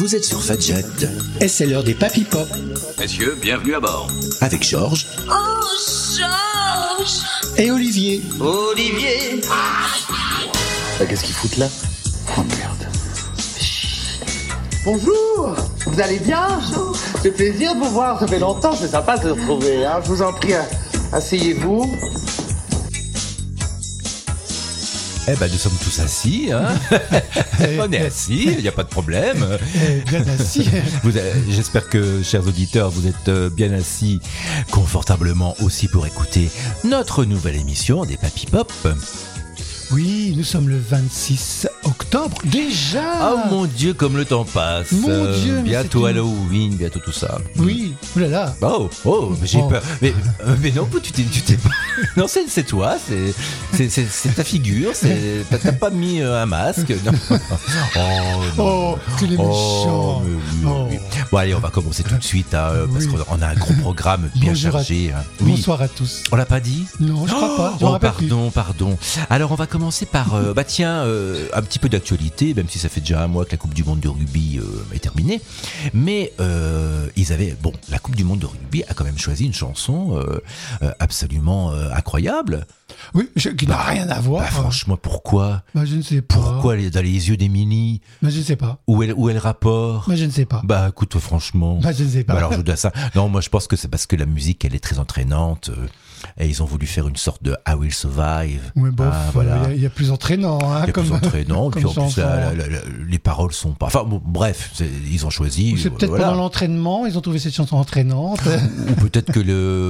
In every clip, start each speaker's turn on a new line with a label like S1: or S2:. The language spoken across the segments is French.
S1: Vous êtes sur Fadjet et c'est l'heure des Papy Pop.
S2: Messieurs, bienvenue à bord.
S1: Avec Georges.
S3: Oh, Georges.
S1: Et Olivier.
S3: Olivier.
S4: Qu'est-ce qu'ils foutent là? Oh merde.
S5: Bonjour, vous allez bien? C'est plaisir de vous voir, ça fait longtemps, c'est sympa de se retrouver. Hein. Je vous en prie, asseyez-vous.
S6: Eh ben, nous sommes tous assis, hein. On est assis, il n'y a pas de problème.
S7: Bien assis.
S6: J'espère que, chers auditeurs, vous êtes bien assis confortablement aussi pour écouter notre nouvelle émission des Papy Pop.
S7: Oui, nous sommes le 26 octobre, déjà.
S6: Oh mon Dieu, comme le temps passe.
S7: Mon Dieu,
S6: bientôt Halloween, bientôt tout ça.
S7: Oui, oulala.
S6: Oh, j'ai peur. Mais non, tu t'es pas... Non, c'est toi, c'est ta figure, t'as pas mis un masque. Non.
S7: Oh, que les méchants.
S6: Oui. Bon, allez, on va commencer tout de suite, hein, parce qu'on a un gros programme bien chargé.
S7: Bonsoir à tous.
S6: On l'a pas dit?
S7: Non, je crois pas. Je
S6: Pardon. Alors, on va commencer par, un petit peu d'actualité, même si ça fait déjà un mois que la Coupe du Monde de rugby est terminée. Mais la Coupe du Monde de rugby a quand même choisi une chanson absolument incroyable.
S7: Oui, qui n'a rien à voir.
S6: Franchement, pourquoi?
S7: Je ne sais pas.
S6: Pourquoi dans les yeux d'Émilie?
S7: Je ne sais pas.
S6: Où est le rapport?
S7: Je ne sais pas.
S6: Écoute, franchement.
S7: Je ne sais pas.
S6: Alors, Jodassin. Non, moi, je pense que c'est parce que la musique, elle est très entraînante. Et ils ont voulu faire une sorte de I Will Survive.
S7: Oui, voilà. Il y a plus entraînant. Il y a
S6: plus entraînant. Puis en plus, les paroles sont pas... Enfin, bon, bref, ils ont choisi...
S7: Ou c'est peut-être pendant l'entraînement, ils ont trouvé cette chanson entraînante.
S6: Ou peut-être que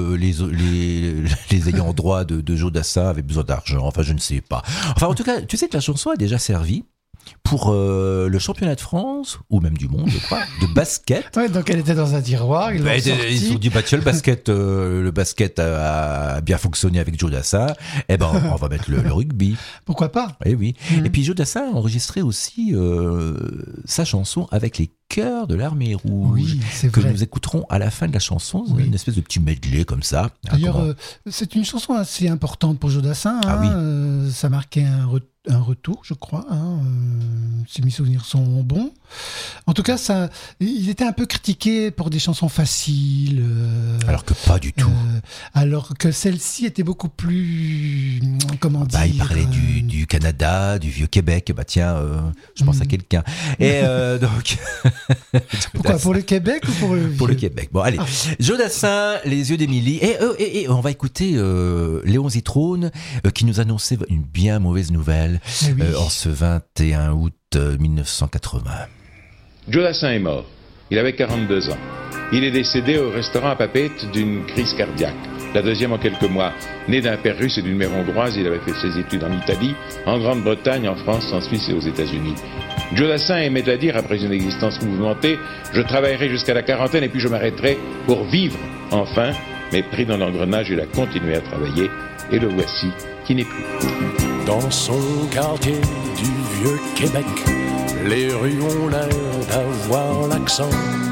S6: les ayants droit de Jodassin avaient besoin d'argent. Enfin, je ne sais pas. Enfin, en tout cas, tu sais que la chanson a déjà servi pour le championnat de France, ou même du monde, je crois, de basket.
S7: Ouais, donc elle était dans un tiroir, ils
S6: ont dit, le basket a bien fonctionné avec Jodassin, on va mettre le rugby.
S7: Pourquoi pas?
S6: Eh oui. Et puis Jodassin a enregistré aussi sa chanson avec les chœurs de l'Armée Rouge, que nous écouterons à la fin de la chanson, une espèce de petit medley comme ça.
S7: D'ailleurs, c'est une chanson assez importante pour Jodassin. Ça marquait un retour, je crois, si mes souvenirs sont bons. En tout cas, il était un peu critiqué pour des chansons faciles.
S6: Alors que pas du tout.
S7: Alors que celle-ci était beaucoup plus... Comment dire?
S6: Il parlait du Canada, du vieux Québec. Je pense à quelqu'un. Et donc...
S7: Pourquoi? Pour le Québec ou pour le...
S6: Pour le Québec. Bon, allez. Jodassin, Les yeux d'Émilie. Et on va écouter Léon Zitrone qui nous annonçait une bien mauvaise nouvelle en ce 21 août 1980.
S8: Jodassin est mort. Il avait 42 ans. Il est décédé au restaurant à Papeete d'une crise cardiaque. La deuxième en quelques mois. Né d'un père russe et d'une mère hongroise, il avait fait ses études en Italie, en Grande-Bretagne, en France, en Suisse et aux États-Unis. Jodassin aimait à dire, après une existence mouvementée, je travaillerai jusqu'à la quarantaine et puis je m'arrêterai pour vivre, enfin. Mais pris dans l'engrenage, il a continué à travailler et le voici qui n'est plus.
S9: Dans son quartier du vieux Québec, les rues ont l'air d'avoir l'accent.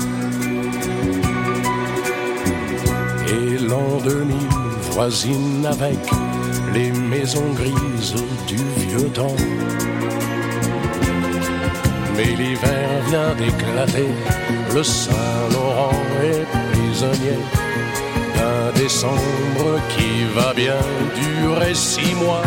S9: Et l'an 2000 voisine avec les maisons grises du vieux temps. Mais l'hiver vient d'éclater, le Saint-Laurent est prisonnier d'un décembre qui va bien durer 6 mois.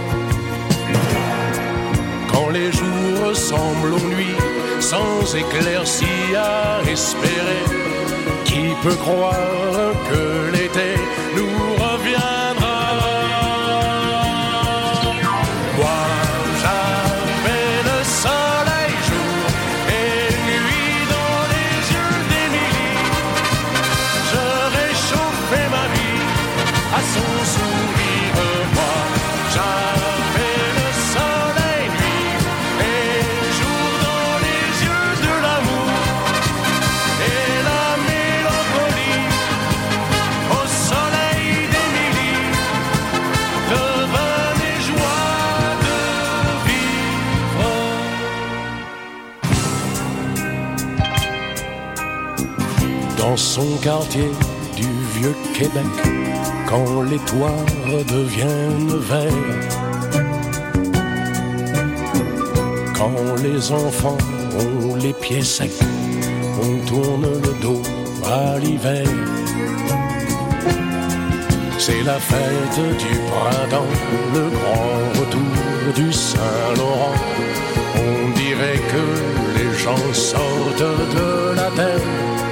S9: Quand les jours ressemblent aux nuits, sans éclaircie à espérer, qui peut croire que l'été nous reviendra? Moi, j'avais le soleil jour et nuit dans les yeux d'Émilie. Je réchauffais ma vie à son sourire. Moi, j'avais le soleil nuit et jour dans les yeux de l'amour et la mélancolie au soleil d'Émilie, le vin des joies de vivre. Dans son quartier du vieux Québec, quand les toits redeviennent verts, quand les enfants ont les pieds secs on tourne le dos à l'hiver. C'est la fête du printemps, le grand retour du Saint-Laurent. On dirait que les gens sortent de la terre.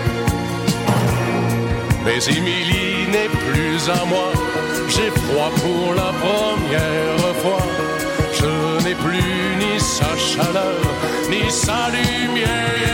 S9: Mais Émilie n'est plus à moi, j'ai froid pour la première fois. Je n'ai plus ni sa chaleur, ni sa lumière.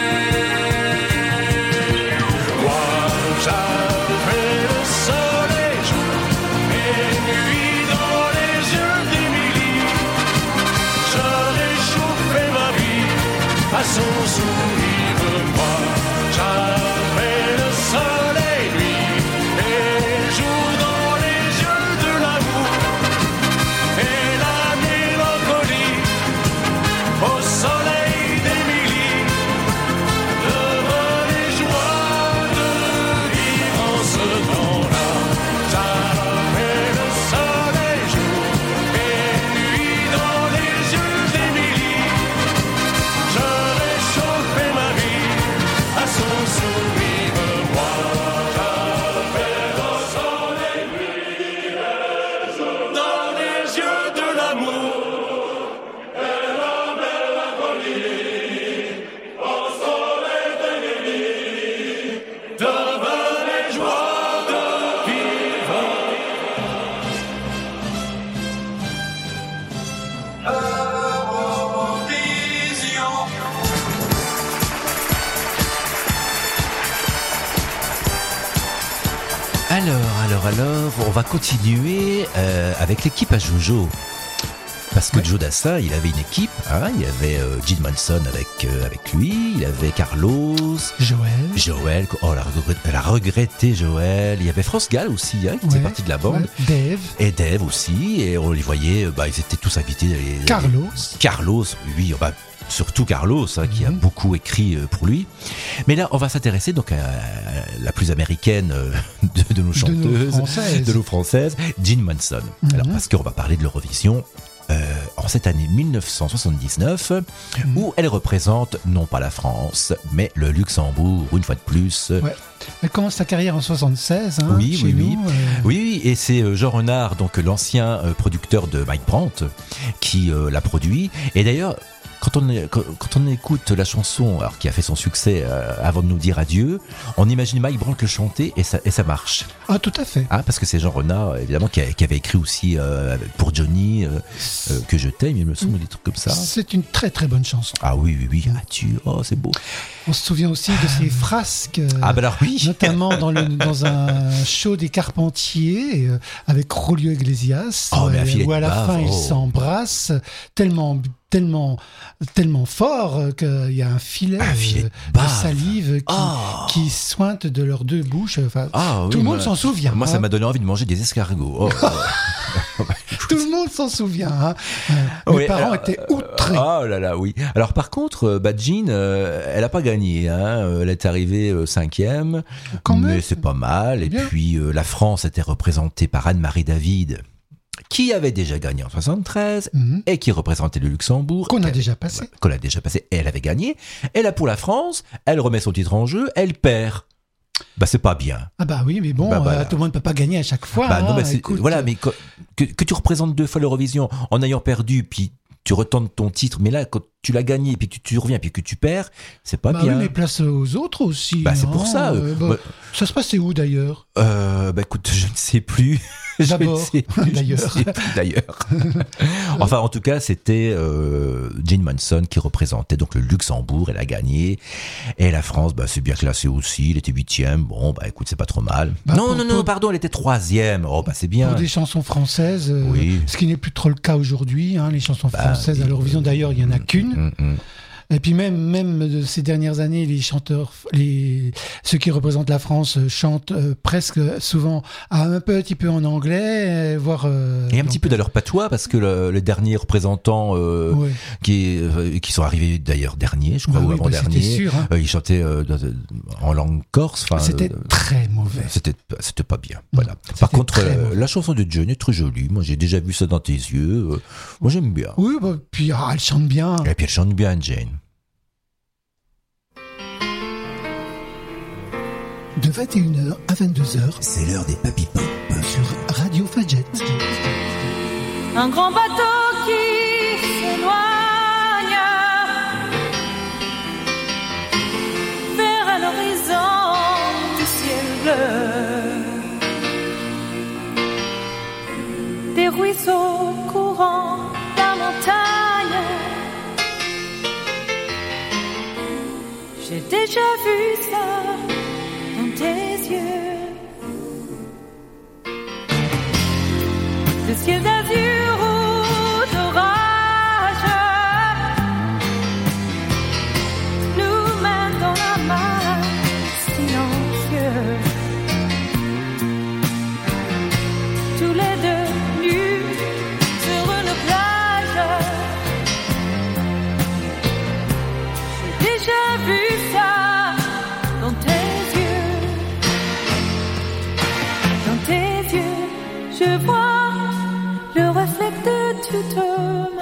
S9: Moi, j'avais le soleil jour et nuit dans les yeux d'Émilie. Je réchauffais ma vie à son sourire. Moi, j'avais le soleil nuit et jour dans les yeux de l'amour et la mélancolie au soleil d'Émilie. Devant les joies de vivre en ce temps-là, j'avais le soleil jour et nuit dans les yeux d'Émilie. Je réchauffais ma vie à son sourire. Moi, j'avais le soleil nuit dans les yeux de l'amour et la mélancolie au soleil d'Émilie. Devant les joies de vivre.
S6: Alors, on va continuer avec l'équipe à Jojo. Parce que Joe Dassin, il avait une équipe, hein, il y avait Gene Manson avec lui, il avait Carlos, Joël, oh elle a regretté Joël, il y avait France Gall aussi, hein, qui faisait partie de la bande,
S7: Dave.
S6: Et Dave aussi, et on les voyait, ils étaient tous invités. Carlos, oui, surtout Carlos, hein, qui a beaucoup écrit pour lui. Mais là, on va s'intéresser donc à la plus américaine de nos chanteuses, de nos françaises, Gene Manson. Alors, parce qu'on va parler de l'Eurovision. En cette année 1979, où elle représente non pas la France, mais le Luxembourg, une fois de plus.
S7: Ouais. Elle commence sa carrière en 76. Hein,
S6: oui, et c'est Jean Renard, donc l'ancien producteur de Mike Brandt, qui l'a produit. Et d'ailleurs, quand on écoute la chanson, alors qui a fait son succès avant de nous dire adieu, on imagine Mike Brandt le chanter et ça marche.
S7: Ah, tout à fait.
S6: Ah, parce que c'est Jean Renard, évidemment, qui avait écrit aussi pour Johnny, Que je t'aime, il me semble, des trucs comme ça.
S7: C'est une très très bonne chanson.
S6: Ah oui, adieu, oh c'est beau.
S7: On se souvient aussi de ces frasques,
S6: alors oui.
S7: notamment dans un show des Carpentiers avec Julio Iglesias, où à la fin ils s'embrassent tellement fort qu'il y a un filet de salive qui suinte de leurs deux bouches. Enfin, tout le monde s'en souvient.
S6: Moi, ça m'a donné envie de manger des escargots.
S7: Tout le monde s'en souvient. Hein. Mes parents étaient outrés.
S6: Oh là là, oui. Alors par contre, Jean, elle n'a pas gagné. Hein. Elle est arrivée 5e, mais c'est pas mal. Et puis la France était représentée par Anne-Marie David, qui avait déjà gagné en 73 et qui représentait le Luxembourg.
S7: Qu'on a déjà passé.
S6: Et elle avait gagné. Et là, pour la France, elle remet son titre en jeu, elle perd. C'est pas bien.
S7: Ah bah oui, mais bon, tout le monde ne peut pas gagner à chaque fois.
S6: Non, mais que tu représentes 2 fois l'Eurovision en ayant perdu, puis tu retentes ton titre, mais là, quand tu l'as gagné, puis que tu reviens, puis que tu perds, c'est pas bien.
S7: Oui, mais place aux autres aussi.
S6: C'est pour ça.
S7: Ça se passait où d'ailleurs ?
S6: Écoute, je ne sais plus. D'ailleurs. Enfin, en tout cas, c'était Gene Manson qui représentait donc le Luxembourg. Elle a gagné. Et la France, c'est bien classé aussi. Elle était 8e. Bon, écoute, c'est pas trop mal. Pardon, elle était 3e. Oh, c'est bien.
S7: Pour des chansons françaises, ce qui n'est plus trop le cas aujourd'hui. Hein, les chansons françaises à l'Eurovision, d'ailleurs, il y en a qu'une. Et puis même de ces dernières années, les chanteurs, ceux qui représentent la France chantent presque souvent un petit peu en anglais, voire...
S6: Et un petit peu dans leur patois, parce que les derniers représentants qui sont arrivés d'ailleurs derniers, je crois, ou avant-dernier,
S7: sûr, hein.
S6: Ils chantaient en langue corse.
S7: C'était très mauvais.
S6: C'était pas bien. Voilà. Par contre, la chanson de Johnny est très jolie. Moi, j'ai déjà vu ça dans tes yeux. Moi, j'aime bien.
S7: Oui, puis elle chante bien.
S6: Et puis elle chante bien, Jane.
S7: De 21h à 22h,
S1: c'est l'heure des Papy Pop
S7: sur Radio Fadjet.
S3: Un grand bateau qui s'éloigne vers un horizon du ciel bleu. Des ruisseaux courant la montagne. J'ai déjà vu ça dans tes yeux. Le ciel d'azur ou d'orage nous mène dans la mer silencieux. Tous les deux nus sur une plage. J'ai déjà vu ça dans tes yeux. Dans tes yeux, je vois le reflet de toute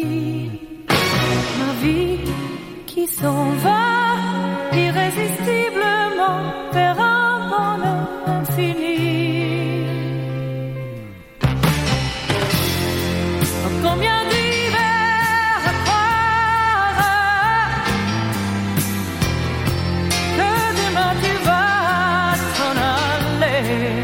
S3: ma vie qui s'en va irrésistiblement vers un bonheur infini. Oh, combien d'hivers à croire que demain tu vas t'en aller.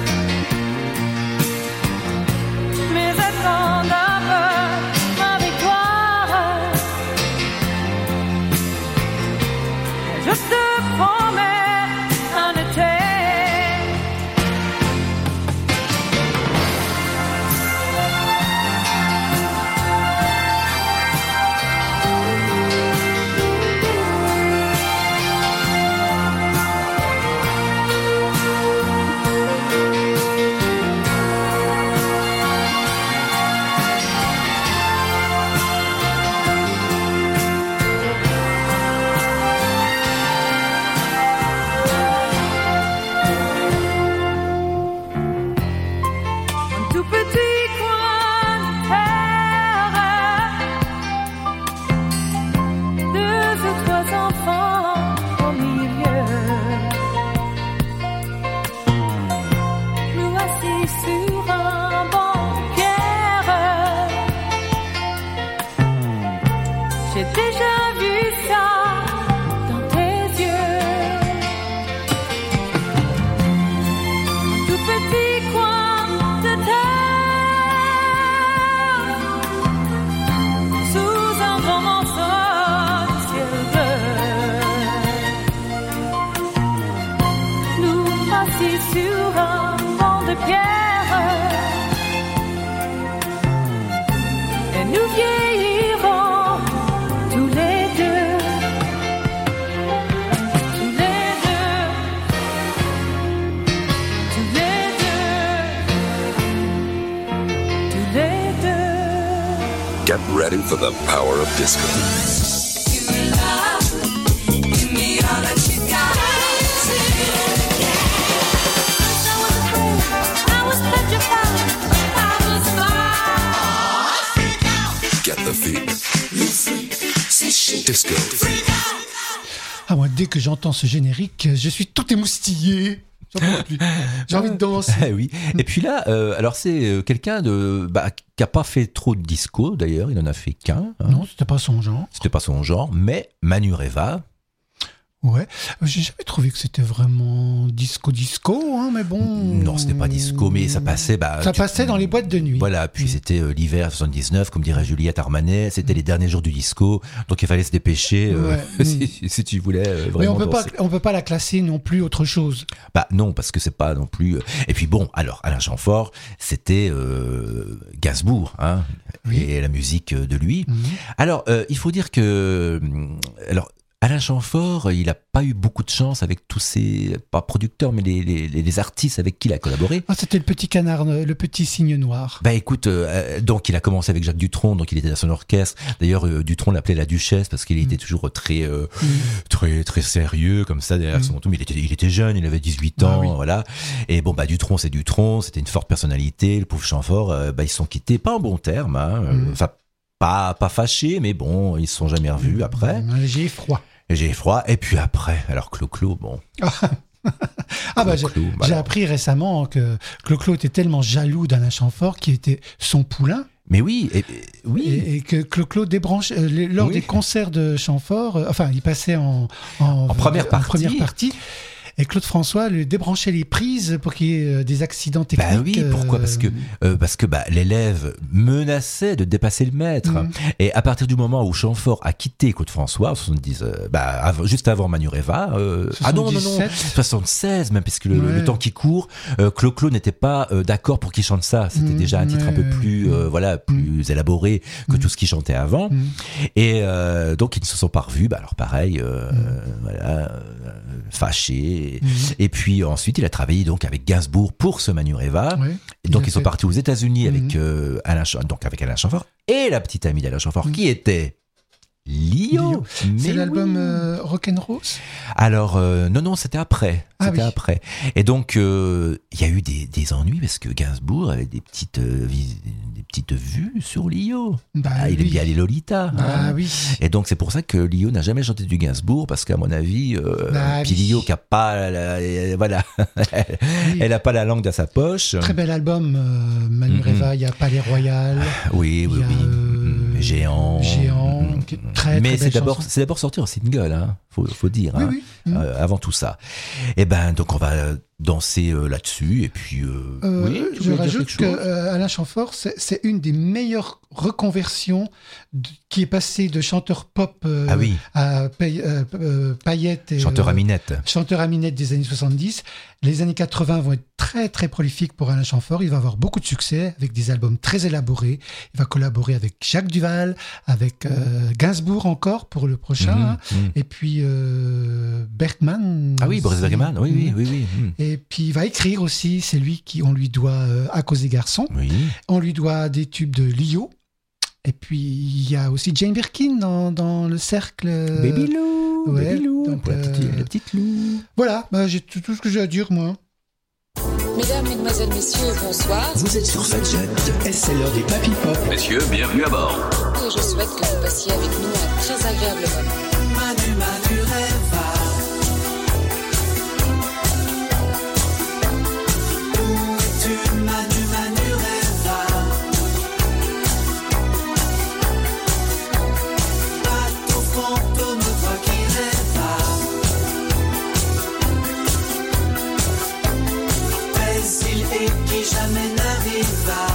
S3: Je te promets un été. Sur un banc de pierre, et nous vieillirons tous les deux, tous les deux, tous les deux, tous les deux.
S10: Get ready for the power of disco. Disco.
S7: Ah, moi, dès que j'entends ce générique, je suis tout émoustillé. J'ai envie de danser.
S6: Oui. Et puis là, alors c'est quelqu'un qui a pas fait trop de disco d'ailleurs, il en a fait qu'un. Hein.
S7: Non, c'était pas son genre.
S6: C'était pas son genre, mais Manureva.
S7: Ouais, j'ai jamais trouvé que c'était vraiment disco, hein, mais bon.
S6: Non, c'était pas disco, mais ça passait.
S7: Ça passait dans les boîtes de nuit.
S6: Voilà, puis c'était l'hiver 79, comme dirait Juliette Armanet, c'était les derniers jours du disco, donc il fallait se dépêcher si tu voulais vraiment.
S7: Mais on peut pas la classer non plus autre chose.
S6: Non, parce que c'est pas non plus. Et puis bon, alors Alain Chamfort, c'était Gainsbourg, hein, et la musique de lui. Alors, il faut dire que Alain Chamfort, il n'a pas eu beaucoup de chance avec tous ses, pas producteurs, mais les artistes avec qui il a collaboré.
S7: Ah, c'était le petit canard, le petit cygne noir.
S6: Écoute, donc il a commencé avec Jacques Dutronc, donc il était dans son orchestre. D'ailleurs, Dutronc l'appelait la Duchesse parce qu'il était toujours très sérieux, comme ça, derrière son manteau. Mais il était jeune, il avait 18 ans, voilà. Et bon, Dutronc, c'est Dutronc, c'était une forte personnalité. Le pauvre Chamfort, ils se sont quittés, pas en bons termes, hein. Enfin, pas fâchés, mais bon, ils se sont jamais revus après.
S7: J'ai froid.
S6: Et puis après, alors Clo-Clo, bon.
S7: Ah bah
S6: Clo-Clo,
S7: j'ai
S6: voilà.
S7: appris récemment que Clo-Clo était tellement jaloux d'Alain Chamfort qui était son poulain.
S6: Mais oui, oui.
S7: Et que Clo-Clo débranche lors
S6: Oui.
S7: des concerts de Chamfort, il passait en
S6: première partie.
S7: Et Claude François lui débranchait les prises pour qu'il y ait des accidents techniques.
S6: Bah oui, pourquoi ? Parce que l'élève menaçait de dépasser le maître. Et à partir du moment où Chamfort a quitté Claude François, en 70, juste avant Manureva, 76 même, puisque le temps qui court, Clo-Clo n'était pas d'accord pour qu'il chante ça. C'était déjà un titre un peu plus, plus élaboré que tout ce qu'il chantait avant. Et donc ils ne se sont pas revus. Alors pareil, fâchés. Et puis ensuite, il a travaillé donc avec Gainsbourg pour ce Manureva.
S7: Ouais,
S6: et donc ils sont partis aux États-Unis avec Alain Chamfort et la petite amie d'Alain Chamfort qui était Lio.
S7: C'est l'album Rock'n'Rose.
S6: Alors non, c'était après.
S7: Ah oui.
S6: Après. Et donc il y a eu des ennuis parce que Gainsbourg avait des petites vues sur Lio. Il aime bien les Lolita.
S7: Oui.
S6: Et donc c'est pour ça que Lio n'a jamais chanté du Gainsbourg parce qu'à mon avis, puis Lio qui a pas, elle a pas la langue dans sa poche.
S7: Très bel album, Manureva. Il y a Palais Royal.
S6: Oui. Géant.
S7: Qui est très,
S6: mais
S7: très
S6: c'est
S7: belle chanson.
S6: d'abord sorti en single, hein, faut dire,
S7: Oui.
S6: avant tout ça. Et donc on va danser là-dessus et puis.
S7: Je rajoute que Alain Chamfort, c'est une des meilleures reconversions qui est passé de chanteur pop à paillettes et
S6: chanteur à minette.
S7: Chanteur à minette des années 70. Les années 80 vont être très très prolifiques pour Alain Chamfort. Il va avoir beaucoup de succès avec des albums très élaborés. Il va collaborer avec Jacques Duval, avec Gainsbourg encore pour le prochain, et puis Bergman.
S6: Ah oui, Boris Bergman, oui.
S7: Et puis il va écrire aussi. C'est lui on lui doit À cause des garçons.
S6: Oui.
S7: On lui doit des tubes de Lio. Et puis il y a aussi Jane Birkin dans le cercle.
S6: Baby Lou,
S7: ouais,
S6: Baby Lou,
S7: donc,
S6: la petite Lou.
S7: Voilà, j'ai tout ce que j'ai à dire moi.
S11: Mesdames, Mesdemoiselles, Messieurs, bonsoir.
S1: Vous êtes sur Fadjet et c'est l'heure des Papy Pop.
S2: Messieurs, bienvenue à bord.
S11: Et je souhaite que vous passiez avec nous un très agréable moment.
S12: Manu rêva. Où es-tu, Manu rêva? Bateau fantôme, toi qui rêva. Mais il est qui jamais n'arriva.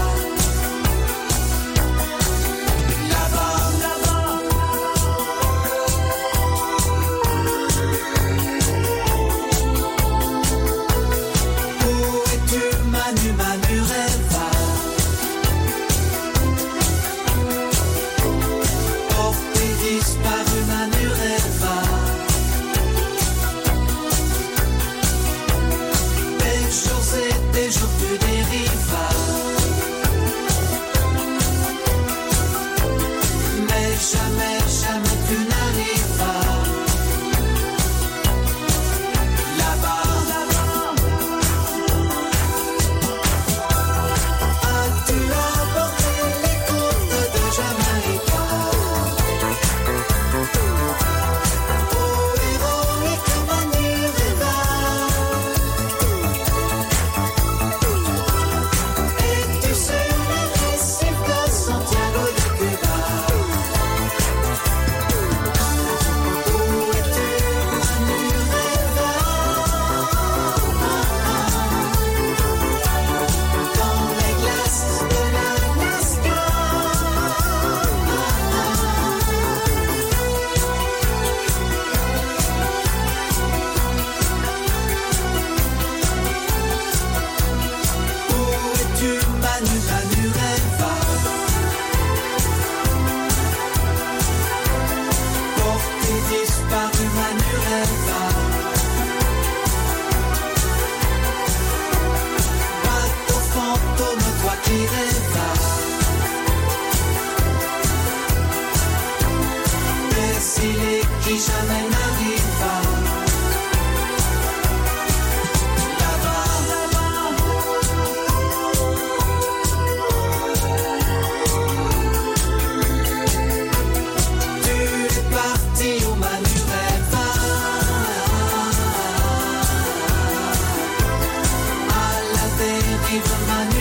S12: Manu rêva. Porté disparu, Manu rêva. Des jours et des jours tu dérivas.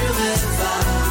S12: rêve va.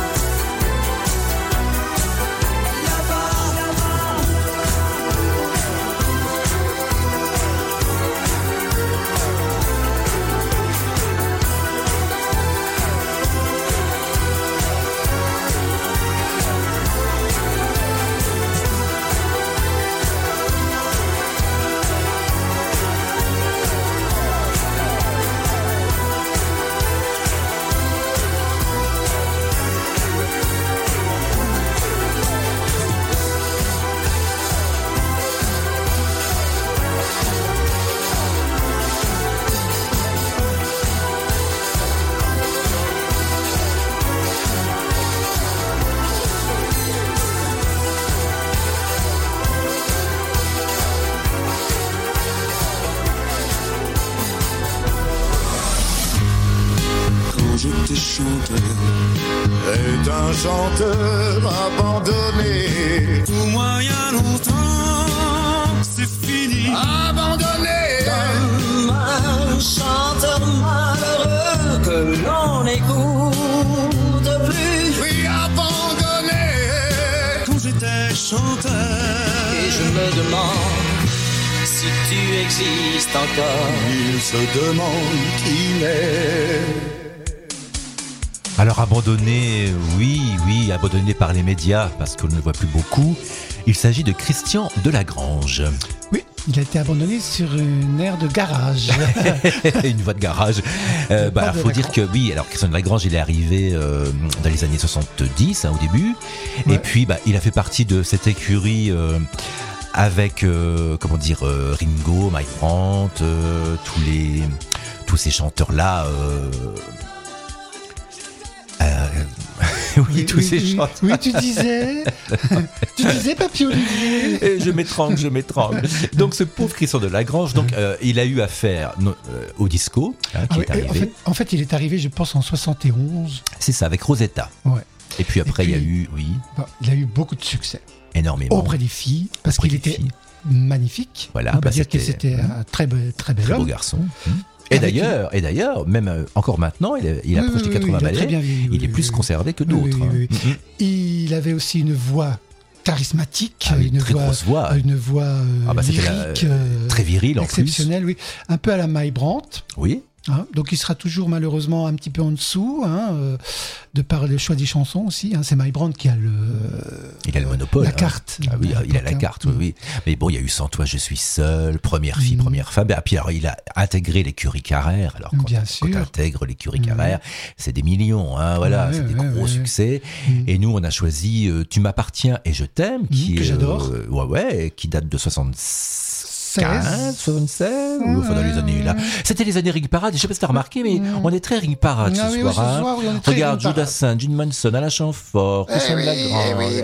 S9: J'étais chanteur, est un chanteur abandonné. Pour moi, il y a longtemps, c'est fini. Abandonné
S12: Comme un chanteur malheureux que l'on n'écoute plus.
S9: Oui, abandonné. Quand j'étais chanteur,
S12: Et je me demande si tu existes encore.
S9: il se demande qui m'est.
S6: Alors abandonné, oui, abandonné par les médias parce qu'on ne le voit plus beaucoup. Il s'agit de Christian Delagrange.
S7: Oui, il a été abandonné sur une aire de garage.
S6: Une voie de garage. Alors, faut dire que oui, alors Christian Delagrange, il est arrivé dans les années 70 au début. Ouais. Et puis il a fait partie de cette écurie avec Ringo, Mike Brandt, tous ces chanteurs-là. Oui, tous ces chanteurs.
S7: Oui, tu disais, Papy Olivier.
S6: Je m'étrangle. Donc, ce pauvre Christian Delagrange, il a eu affaire au disco, qui est arrivé.
S7: En fait, il est arrivé, je pense, en 71.
S6: C'est ça, avec Rosetta.
S7: Ouais.
S6: Et puis après, il y a eu,
S7: il a eu beaucoup de succès.
S6: Énormément.
S7: Auprès des filles, parce qu'il était magnifique.
S6: Voilà.
S7: On peut dire que c'était un très bel homme.
S6: Beau garçon. Et d'ailleurs, même encore maintenant, il approche des 80 balais, il est plus conservé que d'autres.
S7: Oui. Il avait aussi une voix charismatique,
S6: une grosse voix.
S7: Une voix lyrique,
S6: très virile en plus.
S7: Exceptionnelle, oui. Un peu à la Mike Brandt.
S6: Oui.
S7: Donc il sera toujours malheureusement un petit peu en dessous, de par le choix des chansons aussi. C'est Mike Brandt qui a
S6: il a le monopole.
S7: La carte.
S6: Ah oui, il a la carte, oui. Mais bon, il y a eu Sans toi, je suis seul, Première fille, première femme. Et puis alors, il a intégré l'écurie Carrère. Alors quand tu intègres l'écurie Carrère, c'est des millions, c'est des gros succès. Et nous, on a choisi Tu m'appartiens et je t'aime,
S7: que j'adore.
S6: Qui date de 76 ou dans les années là. C'était les années Ring Parade. Je sais pas si t'as remarqué, mais on est très Ring Parade ce soir. Regarde, Joe Dassin, Gene Manson, Alain Chamfort, Christian Delagrange.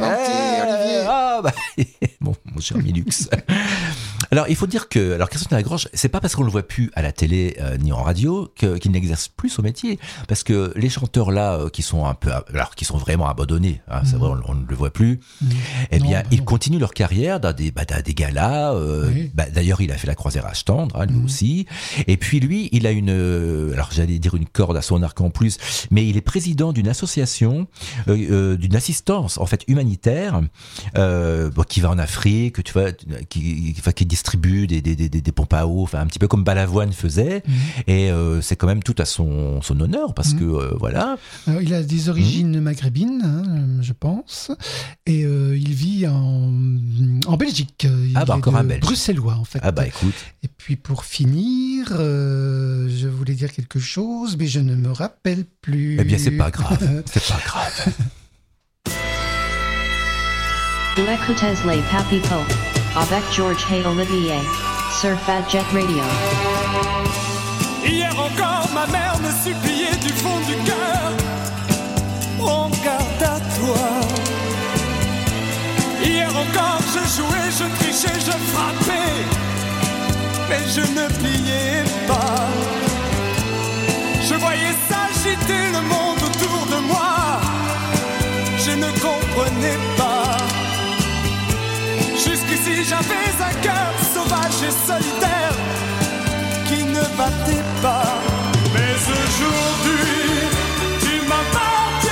S6: Mon cher Milux. Alors, il faut dire que Christian Delagrange, c'est pas parce qu'on le voit plus à la télé ni en radio qu'il n'exerce plus son métier. Parce que les chanteurs là qui sont vraiment abandonnés, c'est vrai, on ne le voit plus. Ils continuent leur carrière dans des galas. D'ailleurs, il a fait la croisière à Tendre, lui aussi. Et puis lui, il a une corde à son arc en plus, mais il est président d'une association, d'une assistance en fait humanitaire, qui va en Afrique, tu vois, qui distribue des pompes à eau, un petit peu comme Balavoine faisait. Et c'est quand même tout à son honneur parce que voilà.
S7: Alors, il a des origines maghrébines, je pense, et il vit en Belgique.
S6: Encore un Belge.
S7: Bruxellois en fait.
S6: Écoute.
S7: Et puis pour finir, je voulais dire quelque chose, mais je ne me rappelle plus.
S6: Eh bien, c'est pas grave.
S13: Vous écoutez les Papy Pope avec George et Olivier sur Fadjet Radio.
S14: Hier encore, ma mère me suppliait du fond du cœur. On garde à toi. Hier encore, je jouais, je trichais, je frappais, mais je ne pliais pas. Je voyais s'agiter le monde autour de moi. Je ne comprenais pas. Jusqu'ici, j'avais un cœur sauvage et solitaire qui ne battait pas. Mais aujourd'hui, tu m'appartiens.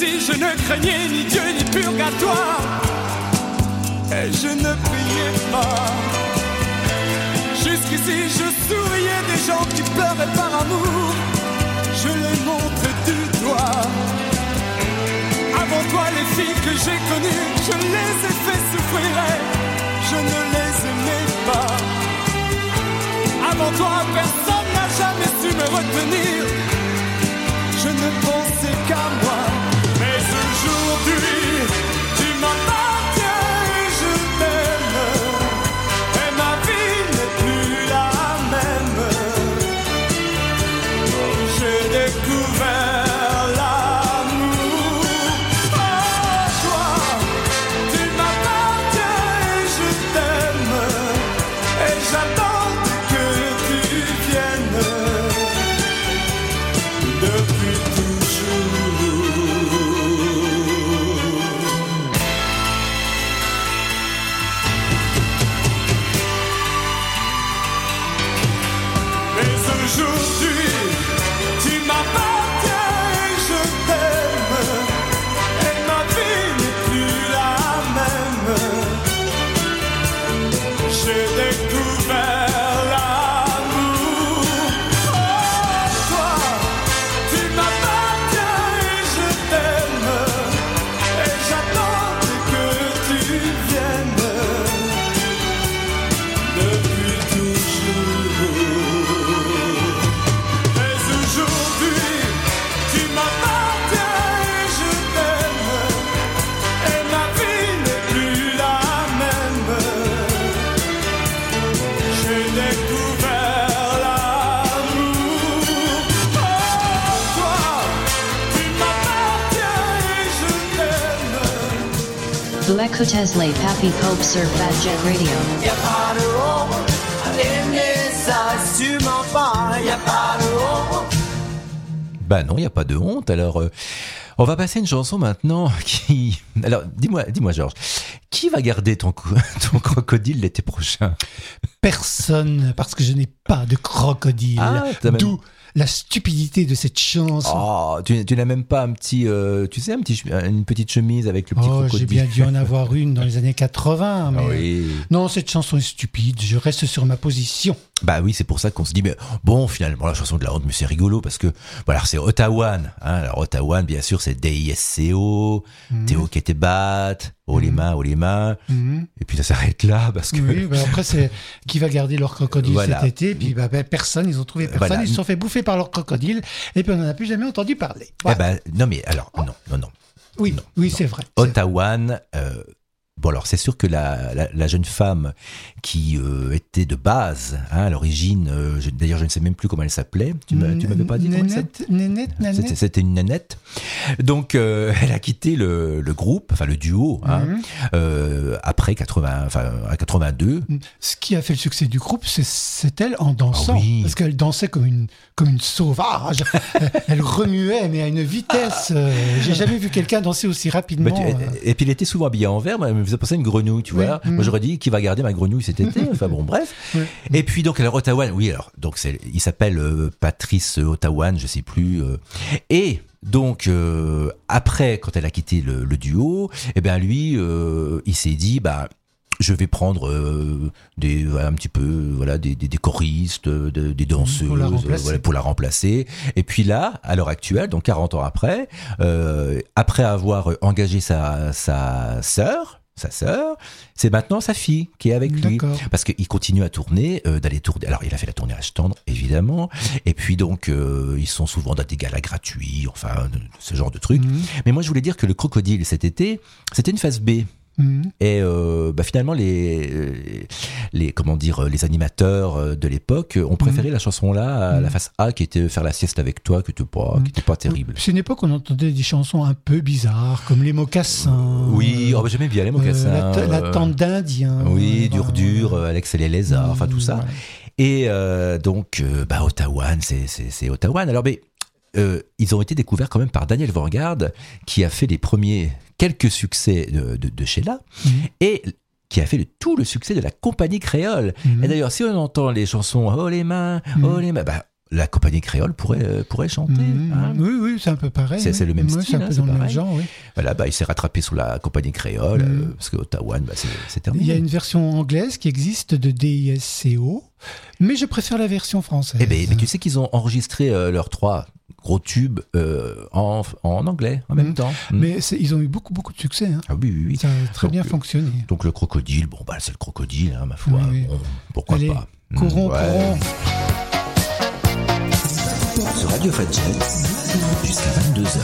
S14: Jusqu'ici je ne craignais ni Dieu ni purgatoire, et je ne priais pas. Jusqu'ici je souriais des gens qui pleuraient par amour, je les montrais du doigt. Avant toi les filles que j'ai connues, je les ai fait souffrir, je ne les aimais pas. Avant toi personne n'a jamais su me retenir, je ne pensais qu'à moi. Mais aujourd'hui tu m'appartiens et je t'aime, et ma vie n'est plus la même. J'ai découvert l'amour. Oh toi, tu m'appartiens et je t'aime, et j'attends que tu viennes depuis toujours. Mais aujourd'hui, tu m'appartiens et je t'aime, et ma vie n'est plus la même. J'ai découvert l'amour. Oh toi, tu m'appartiens et je t'aime, et j'attends que tu viennes depuis toujours. Mais aujourd'hui, tu m'appartiens et je t'aime, et ma vie n'est plus la même. J'ai découvert l'amour. Oh toi, tu m'appartiens et je t'aime.
S13: L'écoutez les Papy Pope sur Fat Jet Radio.
S14: Y'a pas de honte, l'aimer ça sûrement pas. Y'a pas de honte.
S6: Bah non, il n'y a pas de honte. Alors, on va passer une chanson maintenant qui... Alors, dis-moi Georges, qui va garder ton crocodile l'été prochain?
S7: Personne, parce que je n'ai pas de crocodile.
S6: Ah, t'as même-
S7: D'où la stupidité de cette chanson.
S6: Oh, tu n'as même pas un petit, tu sais, une petite chemise avec le petit
S7: Oh,
S6: crocodile.
S7: j'ai bien dû en avoir une dans les années 80. Mais...
S6: Oui.
S7: Non, cette chanson est stupide. Je reste sur ma position.
S6: Bah oui, c'est pour ça qu'on se dit, mais bon, finalement, la chanson de la honte, mais c'est rigolo parce que, voilà, c'est Otawan. Hein, alors, Otawan, bien sûr, c'est D-I-S-C-O, Théo qui était batte, oh les mains. Et puis ça s'arrête là parce que.
S7: Oui, bah après, c'est qui va garder leur crocodile
S6: Voilà.
S7: cet été. Puis personne, ils ont trouvé personne.
S6: Voilà.
S7: Ils se sont fait bouffer par leur crocodile. Et puis on n'en a plus jamais entendu parler.
S6: Eh
S7: Voilà.
S6: ben, non, mais alors, non.
S7: Oui, c'est vrai.
S6: Otawan, bon alors c'est sûr que la jeune femme qui était de base, hein, à l'origine, d'ailleurs je ne sais même plus comment elle s'appelait, tu m'avais pas dit comment elle s'appelait ?
S7: Nénette.
S6: C'était une nanette. Donc elle a quitté le groupe, enfin le duo, hein, après 82.
S7: Ce qui a fait le succès du groupe, c'est elle en dansant.
S6: Ah oui.
S7: Parce qu'elle dansait comme une sauvage. Elle remuait, mais à une vitesse. J'ai jamais vu quelqu'un danser aussi rapidement.
S6: Et puis il était souvent habillé en vert, mais elle me faisait penser à une grenouille, tu vois. Moi j'aurais dit qui va garder ma grenouille cet été. Enfin bon, bref. Et puis donc alors Otawan, oui alors donc il s'appelle Patrice Otawan, je sais plus. Et donc après, quand elle a quitté le duo, eh ben lui, il s'est dit je vais prendre un petit peu voilà des choristes, des danseuses pour la remplacer. Et puis là, à l'heure actuelle, donc 40 ans après avoir engagé sa sœur, c'est maintenant sa fille qui est avec lui. Parce qu'il continue à tourner, d'aller tourner. Alors, il a fait la tournée Âge tendre, évidemment. Et puis, donc, ils sont souvent dans des galas gratuits, enfin, ce genre de trucs. Mais moi, je voulais dire que le crocodile, cet été, c'était une phase B. Et finalement les animateurs de l'époque ont préféré la chanson là à la face A qui était Faire la sieste avec toi, qui était pas terrible.
S7: C'est une époque où on entendait des chansons un peu bizarres comme Les Mocassins.
S6: Oui, j'aimais bien Les Mocassins.
S7: La tente d'Indien.
S6: Oui, Dur, Alex et les lézards, enfin tout ça. Et donc Otawan, c'est Otawan. Alors ils ont été découverts quand même par Daniel Vanguard qui a fait les premiers quelques succès de Sheila et qui a fait tout le succès de la compagnie créole. Et d'ailleurs, si on entend les chansons Oh les mains, la compagnie créole pourrait chanter.
S7: Oui, c'est un peu pareil.
S6: C'est le même style.
S7: C'est un peu dans le même genre, oui.
S6: Voilà, il s'est rattrapé sur la compagnie créole, parce que Ottawa, c'est terminé.
S7: Il y a une version anglaise qui existe de DISCO, mais je préfère la version française.
S6: Mais tu sais qu'ils ont enregistré leurs 3 gros tubes en anglais en même temps.
S7: Mais ils ont eu beaucoup de succès. Hein.
S6: Ah oui.
S7: Ça a très bien fonctionné.
S6: Donc le crocodile, c'est le crocodile, ma foi.
S7: Oui.
S6: Bon, pourquoi
S7: Allez,
S6: pas.
S7: Courons.
S1: Sur Radio Fadjet, jusqu'à 22h.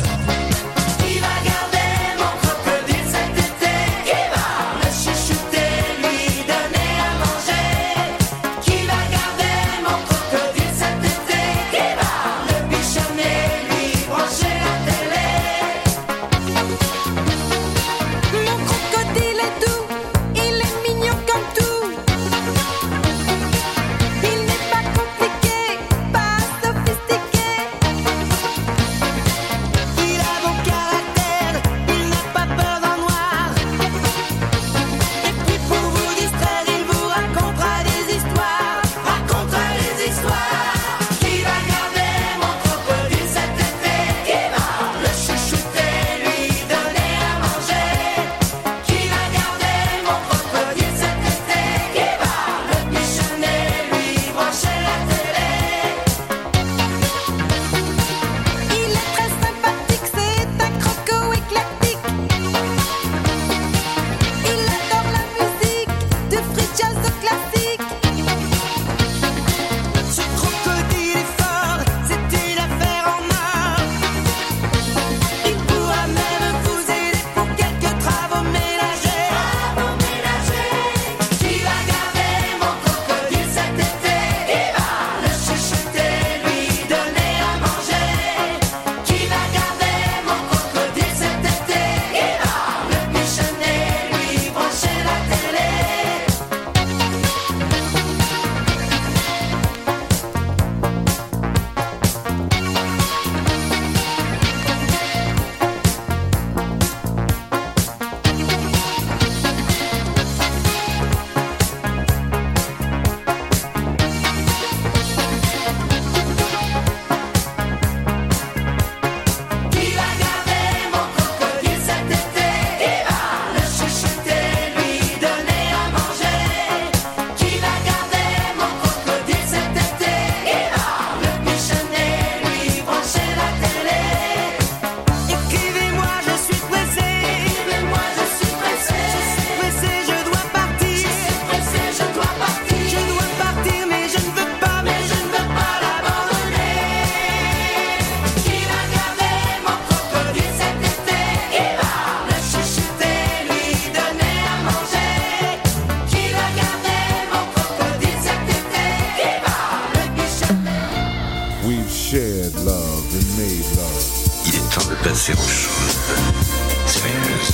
S10: passer aux choses sérieuses.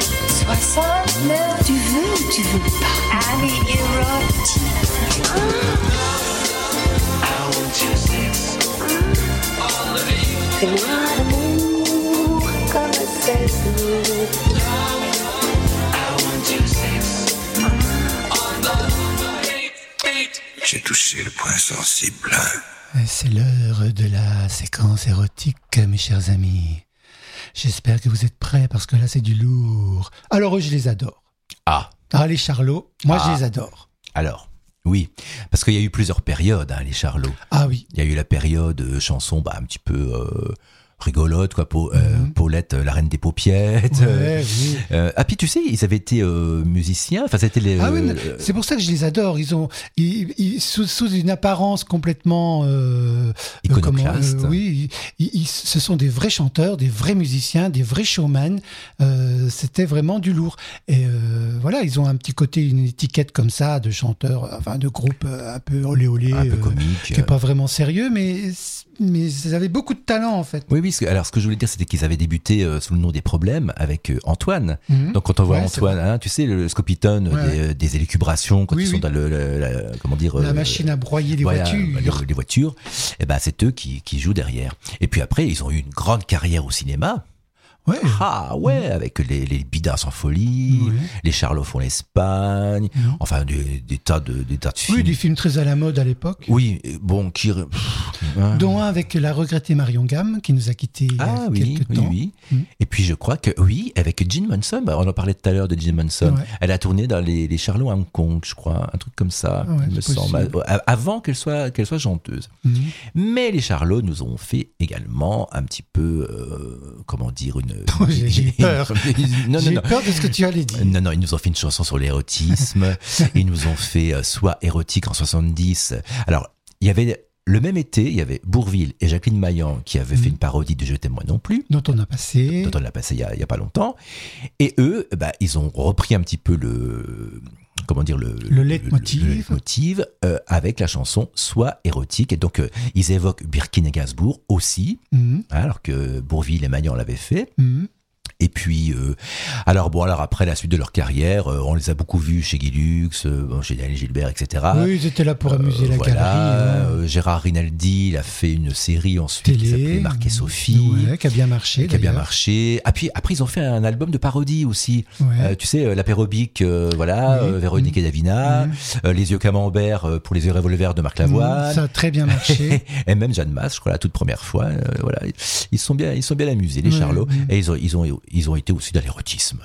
S3: 69. Tu veux ou tu veux pas? Allez, érotique. Fais-moi l'amour comme c'est doux.
S10: J'ai touché le point sensible.
S7: C'est l'heure de la séquence érotique, mes chers amis. J'espère que vous êtes prêts parce que là c'est du lourd. Alors eux, je les adore.
S6: Ah,
S7: les Charlots, moi je les adore.
S6: Alors, oui, parce qu'il y a eu plusieurs périodes, les Charlots.
S7: Ah oui.
S6: Il y a eu la période chanson un petit peu rigolote, quoi. Paulette, la reine des paupiettes.
S7: Ouais, oui.
S6: Ah puis tu sais, ils avaient été musiciens. Enfin, c'était les.
S7: Ah oui, c'est pour ça que je les adore. Ils sous une apparence complètement
S6: iconoclaste.
S7: Oui, ce sont des vrais chanteurs, des vrais musiciens, des vrais showman. C'était vraiment du lourd. Et voilà, ils ont un petit côté, une étiquette comme ça de chanteurs, enfin de groupe un peu olé olé,
S6: un peu comique,
S7: qui est pas vraiment sérieux, mais ils avaient beaucoup de talent en fait.
S6: Oui. Alors ce que je voulais dire, c'était qu'ils avaient débuté sous le nom des Problèmes avec Antoine. Donc quand on voit Antoine, tu sais, le Scopitone des élucubrations, quand ils sont dans la
S7: machine à broyer les voitures.
S6: Les voitures, et ben c'est eux qui jouent derrière. Et puis après, ils ont eu une grande carrière au cinéma.
S7: Ouais.
S6: Ah ouais, avec les Bidards en folie, les Charlots font l'Espagne, enfin des tas de films.
S7: Oui, des films très à la mode à l'époque.
S6: Oui, bon,
S7: dont un avec la regrettée Marion Gamme, qui nous a quittés il y a quelques temps.
S6: Oui. Et puis je crois que, avec Jean Manson, on en parlait tout à l'heure de Jean Manson, elle a tourné dans les Charlots à Hong Kong, je crois, un truc comme ça, il me semble, avant qu'elle soit chanteuse. Mais les Charlots nous ont fait également un petit peu, comment dire,
S7: j'ai peur.
S6: J'ai
S7: peur de ce que tu allais dire.
S6: Non, ils nous ont fait une chanson sur l'érotisme. Ils nous ont fait Soit érotique en 70. Alors, il y avait le même été, il y avait Bourvil et Jacqueline Maillan qui avaient fait une parodie de Je t'aime moi non plus.
S7: Dont on a passé
S6: il y a pas longtemps. Et eux, ils ont repris un petit peu le leitmotiv avec la chanson Soit érotique. Et donc, ils évoquent Birkin et Gainsbourg aussi, alors que Bourvil et Maillan l'avaient fait. Et puis, alors après la suite de leur carrière, on les a beaucoup vus chez Guy Lux, chez Daniel Gilbert, etc.
S7: Oui, ils étaient là pour amuser la galerie.
S6: Gérard Rinaldi, il a fait une série ensuite qui s'appelait Marc et Sophie,
S7: qui a bien marché.
S6: Ah, puis après, ils ont fait un album de parodie aussi. Tu sais, l'apérobique, Véronique et Davina, Les yeux camembert pour les yeux revolver de Marc Lavoine.
S7: Ça a très bien marché.
S6: Et même Jeanne Masse, je crois, la toute première fois. Ils sont bien amusés, les Charlots. Et ils ont été aussi dans l'érotisme.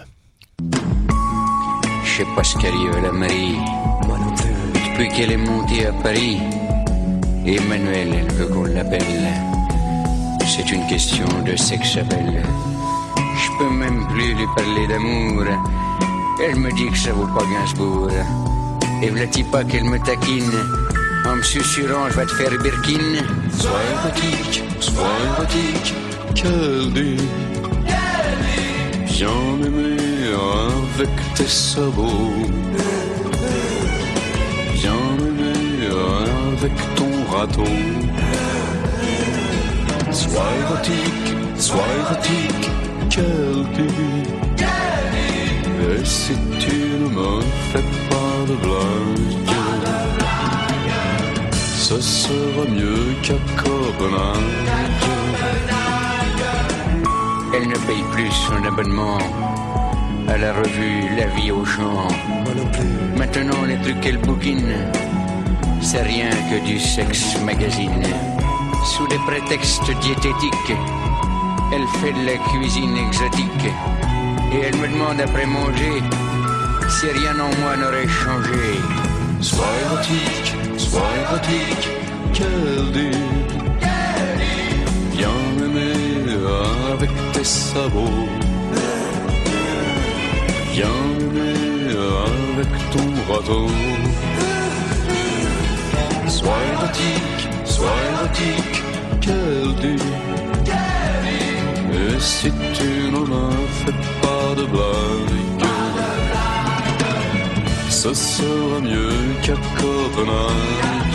S15: Je sais pas ce qu'arrive à la Marie. Moi non plus. Depuis qu'elle est montée à Paris, Emmanuel, elle veut qu'on l'appelle. C'est une question de sexe belle. Je peux même plus lui parler d'amour. Elle me dit que ça vaut pas Gainsbourg. Et v'là-t-il pas qu'elle me taquine en me susurrant je vais te faire Birkin.
S9: Sois érotique, qu'elle dit. Viens m'aimer avec tes sabots. Viens m'aimer avec ton râteau. Sois érotique, qu'elle dit. Et si tu ne me fais pas de blague, ce sera mieux qu'à Copenhague.
S15: Elle ne paye plus son abonnement à la revue La Vie au Champ. Maintenant, les trucs qu'elle bouquine, c'est rien que du sexe magazine. Sous des prétextes diététiques, elle fait de la cuisine exotique. Et elle me demande après manger si rien en moi n'aurait changé.
S9: Sois érotique, qu'elle dit. Viens m'aimer avec tes sabots. Viens m'aimer avec ton râteau. Sois érotique, qu'elle dit. Et si tu ne me fais pas de blague, ce sera mieux qu'à Copenhague.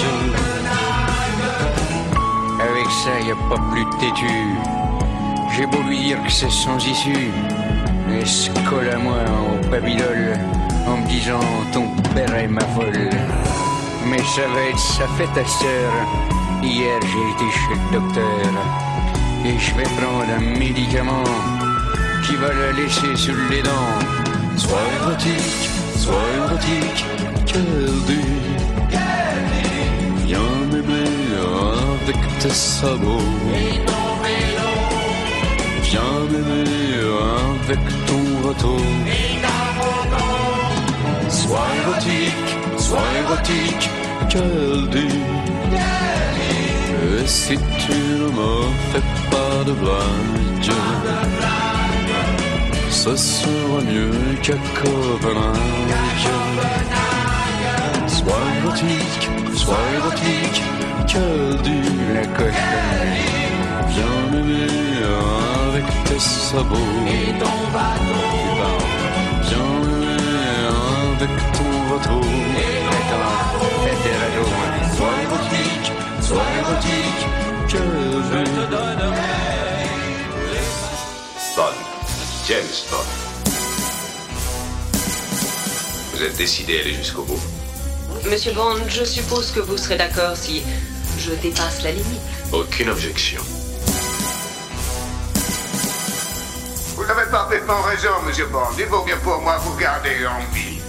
S15: Avec ça, y a pas plus têtu. J'ai beau lui dire que c'est sans issue, elle se colle à moi en babylole en me disant ton père est ma folle. Mais ça va être sa fête à sœur. Hier j'ai été chez le docteur et je vais prendre un médicament qui va la laisser sous les dents.
S9: Sois érotique, qu'elle dit. Viens m'aimer avec tes sabots. Viens m'aimer avec ton râteau. Sois érotique, qu'elle dit. Et si tu ne me fais pas de blague, ce sera mieux qu'à Copenhague. Sois érotique, qu'elle dit.
S15: La cochonnerie.
S9: Viens m'aimer avec tes sabots.
S14: Et ton bateau.
S9: Viens m'aimer avec ton râteau.
S15: Faites des râteaux.
S9: Sois érotique, qu'elle dit.
S2: Bond, James Bond. Vous êtes décidé à aller jusqu'au bout?
S11: Monsieur Bond, je suppose que vous serez d'accord si je dépasse la limite.
S2: Aucune objection.
S10: Vous avez parfaitement raison, monsieur Bond. Il vaut bien pour moi vous garder en vie.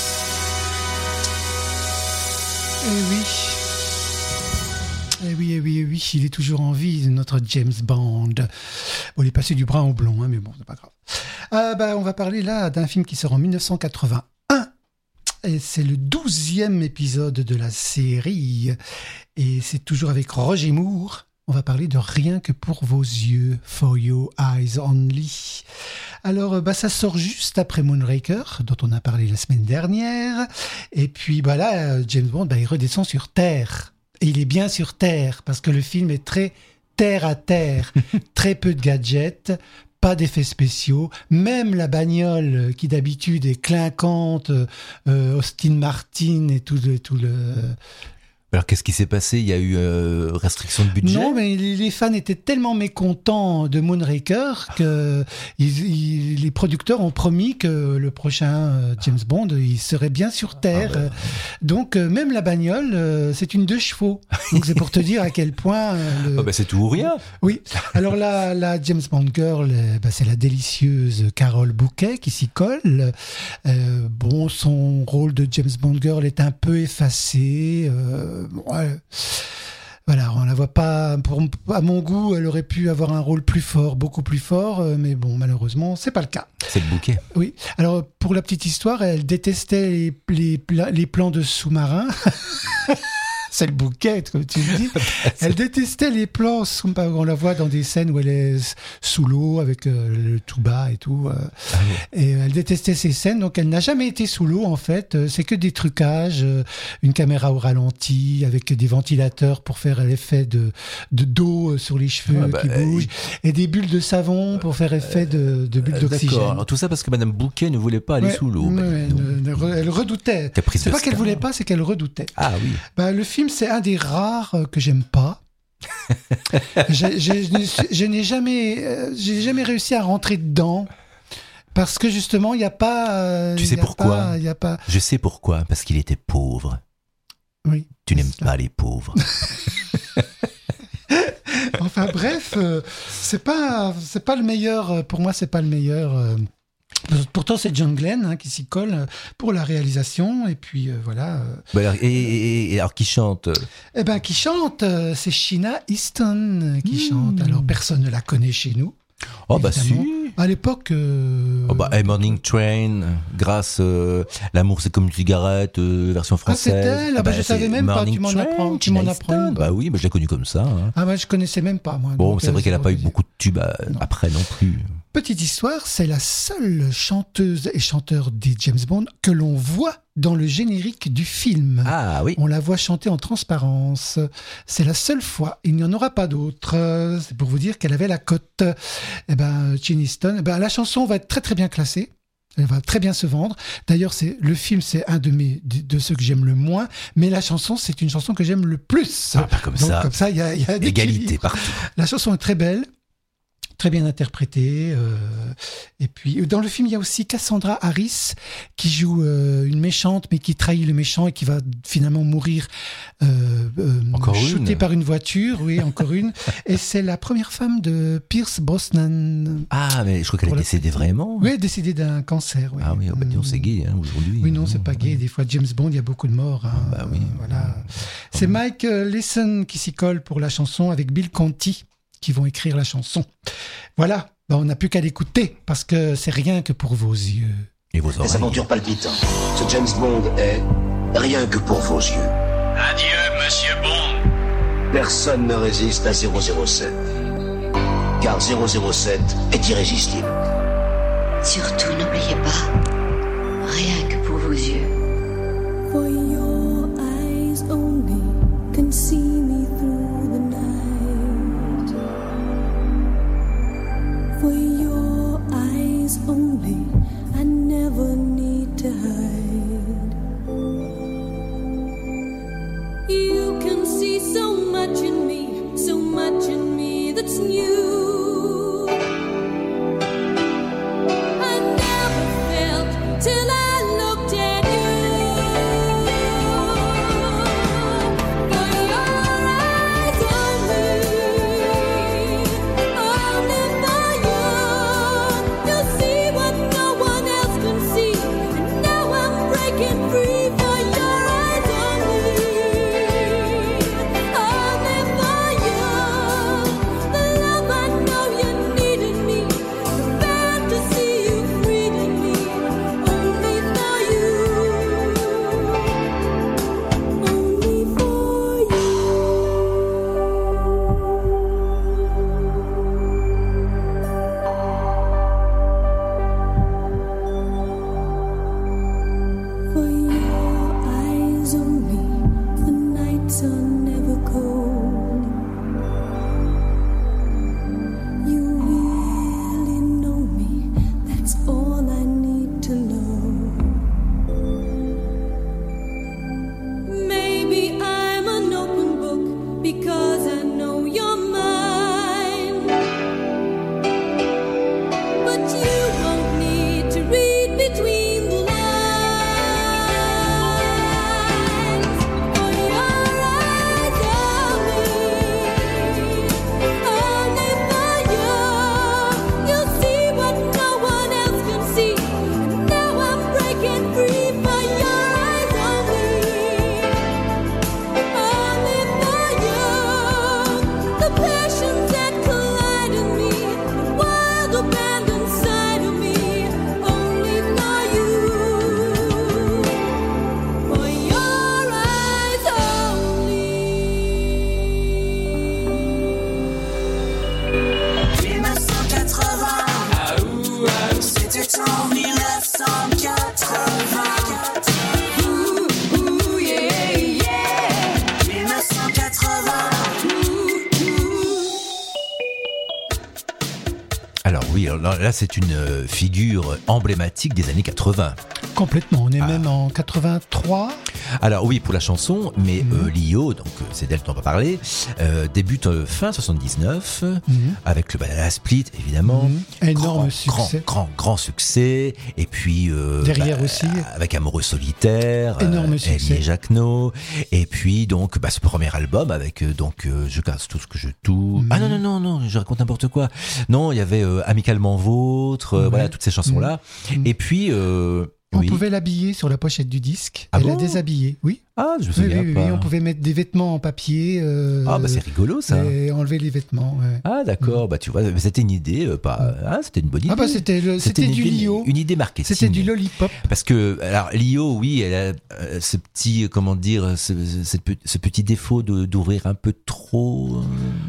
S7: Eh oui, il est toujours en vie, notre James Bond. Bon, il est passé du brun au blond, hein, mais bon, c'est pas grave. On va parler là d'un film qui sort en 1981. Et c'est le 12e épisode de la série. Et c'est toujours avec Roger Moore. On va parler de Rien que pour vos yeux, For Your Eyes Only. Alors, ça sort juste après Moonraker, dont on a parlé la semaine dernière. Et puis, là, James Bond, il redescend sur Terre. Et il est bien sur Terre, parce que le film est très terre à terre. Très peu de gadgets, pas d'effets spéciaux. Même la bagnole, qui d'habitude est clinquante, Austin Martin et tout le...
S6: Alors, qu'est-ce qui s'est passé ? Il y a eu restriction de budget ?
S7: Non, mais les fans étaient tellement mécontents de Moonraker que les producteurs ont promis que le prochain James Bond, il serait bien sur Terre. Donc, même la bagnole, c'est une 2 chevaux. Donc, c'est pour te dire à quel point...
S6: c'est tout ou rien.
S7: Oui. Alors, la James Bond Girl, c'est la délicieuse Carole Bouquet qui s'y colle. Son rôle de James Bond Girl est un peu effacé... Voilà, on la voit pas. À mon goût, elle aurait pu avoir un rôle plus fort, beaucoup plus fort, mais bon, malheureusement, c'est pas le cas.
S6: C'est le bouquet.
S7: Oui. Alors, pour la petite histoire, elle détestait les plans de sous-marins. C'est le bouquet, comme tu le dis. Elle détestait les plans, on la voit dans des scènes où elle est sous l'eau avec le tuba et tout. Et elle détestait ces scènes, donc elle n'a jamais été sous l'eau en fait. C'est que des trucages, une caméra au ralenti avec des ventilateurs pour faire l'effet d'eau sur les cheveux qui bougent et des bulles de savon pour faire effet de bulles d'oxygène.
S6: D'accord. Alors, tout ça parce que Madame Bouquet ne voulait pas aller sous l'eau.
S7: Elle redoutait. C'est pas qu'elle voulait pas, c'est qu'elle redoutait.
S6: Ah oui.
S7: Le film, c'est un des rares que j'aime pas. Je n'ai jamais réussi à rentrer dedans parce que justement, il n'y a pas.
S6: Tu sais pourquoi ? Je sais pourquoi. Parce qu'il était pauvre.
S7: Oui.
S6: Tu n'aimes pas les pauvres.
S7: Enfin bref, c'est pas le meilleur. Pour moi, c'est pas le meilleur. Pourtant, c'est John Glenn qui s'y colle pour la réalisation. Et puis, voilà.
S6: Et alors, qui chante ?
S7: Qui chante, c'est Sheena Easton qui chante. Alors, personne ne la connaît chez nous.
S6: Oh, si.
S7: À l'époque...
S6: Morning Train, grâce L'amour c'est comme une cigarette, version française.
S7: Ah, c'était elle. Je savais même pas, tu m'en apprends.
S6: Oui, je l'ai connue comme ça. Hein.
S7: Je connaissais même pas, moi.
S6: Bon, c'est vrai qu'elle n'a pas eu beaucoup de tubes après non plus.
S7: Petite histoire, c'est la seule chanteuse et chanteur des James Bond que l'on voit dans le générique du film.
S6: Ah oui.
S7: On la voit chanter en transparence. C'est la seule fois. Il n'y en aura pas d'autre. C'est pour vous dire qu'elle avait la cote. Sheena Easton, la chanson va être très très bien classée. Elle va très bien se vendre. D'ailleurs, le film, c'est un de ceux que j'aime le moins, mais la chanson, c'est une chanson que j'aime le plus.
S6: Comme ça,
S7: il y a
S6: égalité partout.
S7: La chanson est très belle. Très bien interprété. Et puis, dans le film, il y a aussi Cassandra Harris qui joue une méchante, mais qui trahit le méchant et qui va finalement mourir shootée par une voiture. Oui, encore une. Et c'est la première femme de Pierce Brosnan.
S6: Ah, mais je crois qu'elle est décédée vraiment.
S7: Oui, décédée d'un cancer. Oui.
S6: Ah oui, c'est gay aujourd'hui.
S7: Oui, non, c'est pas gay. Des fois, James Bond, il y a beaucoup de morts.
S6: Oui.
S7: Voilà. C'est Mike Leeson qui s'y colle pour la chanson avec Bill Conti, qui vont écrire la chanson. Voilà, on n'a plus qu'à l'écouter, parce que c'est rien que pour vos yeux.
S6: Et vos oreilles.
S16: Les aventures palpitantes. Ce James Bond est rien que pour vos yeux.
S17: Adieu, Monsieur Bond.
S16: Personne ne résiste à 007. Car 007 est irrésistible.
S18: Surtout, n'oubliez pas, rien que pour vos yeux.
S3: For your eyes only can see me through the night. For your eyes only, I never need to hide. You can see so much in me that's new. I never felt till I looked at you. For your eyes
S14: C'est en 1980. Ouh, yeah, yeah. 1980.
S6: Alors oui, là c'est une figure emblématique des années 80.
S7: Complètement, on est même en 83.
S6: Alors oui, pour la chanson, mais Lio, donc c'est d'elle dont on va parler, débute fin 79 avec le Banana Split, évidemment.
S7: Énorme succès.
S6: Grand succès. Et puis
S7: derrière aussi
S6: avec Amoureux solitaire,
S7: énorme succès.
S6: Ellie et Jacquenot. Et puis donc ce premier album avec Je casse tout ce que je touche. Ah non, je raconte n'importe quoi. Non, il y avait Amicalement Vôtre, voilà toutes ces chansons là. Et puis
S7: on pouvait l'habiller sur la pochette du disque.
S6: Ah
S7: Elle
S6: bon
S7: a déshabillé, oui.
S6: Ah, je me souviens pas.
S7: Oui, on pouvait mettre des vêtements en papier.
S6: C'est rigolo ça.
S7: Et enlever les vêtements. Ouais.
S6: Ah d'accord, tu vois, c'était une idée, c'était une bonne idée.
S7: C'était du Lio.
S6: Une idée marketing.
S7: C'était du lollipop.
S6: Parce que alors Lio, oui, elle a ce petit, comment dire, ce petit défaut d'ouvrir un peu trop.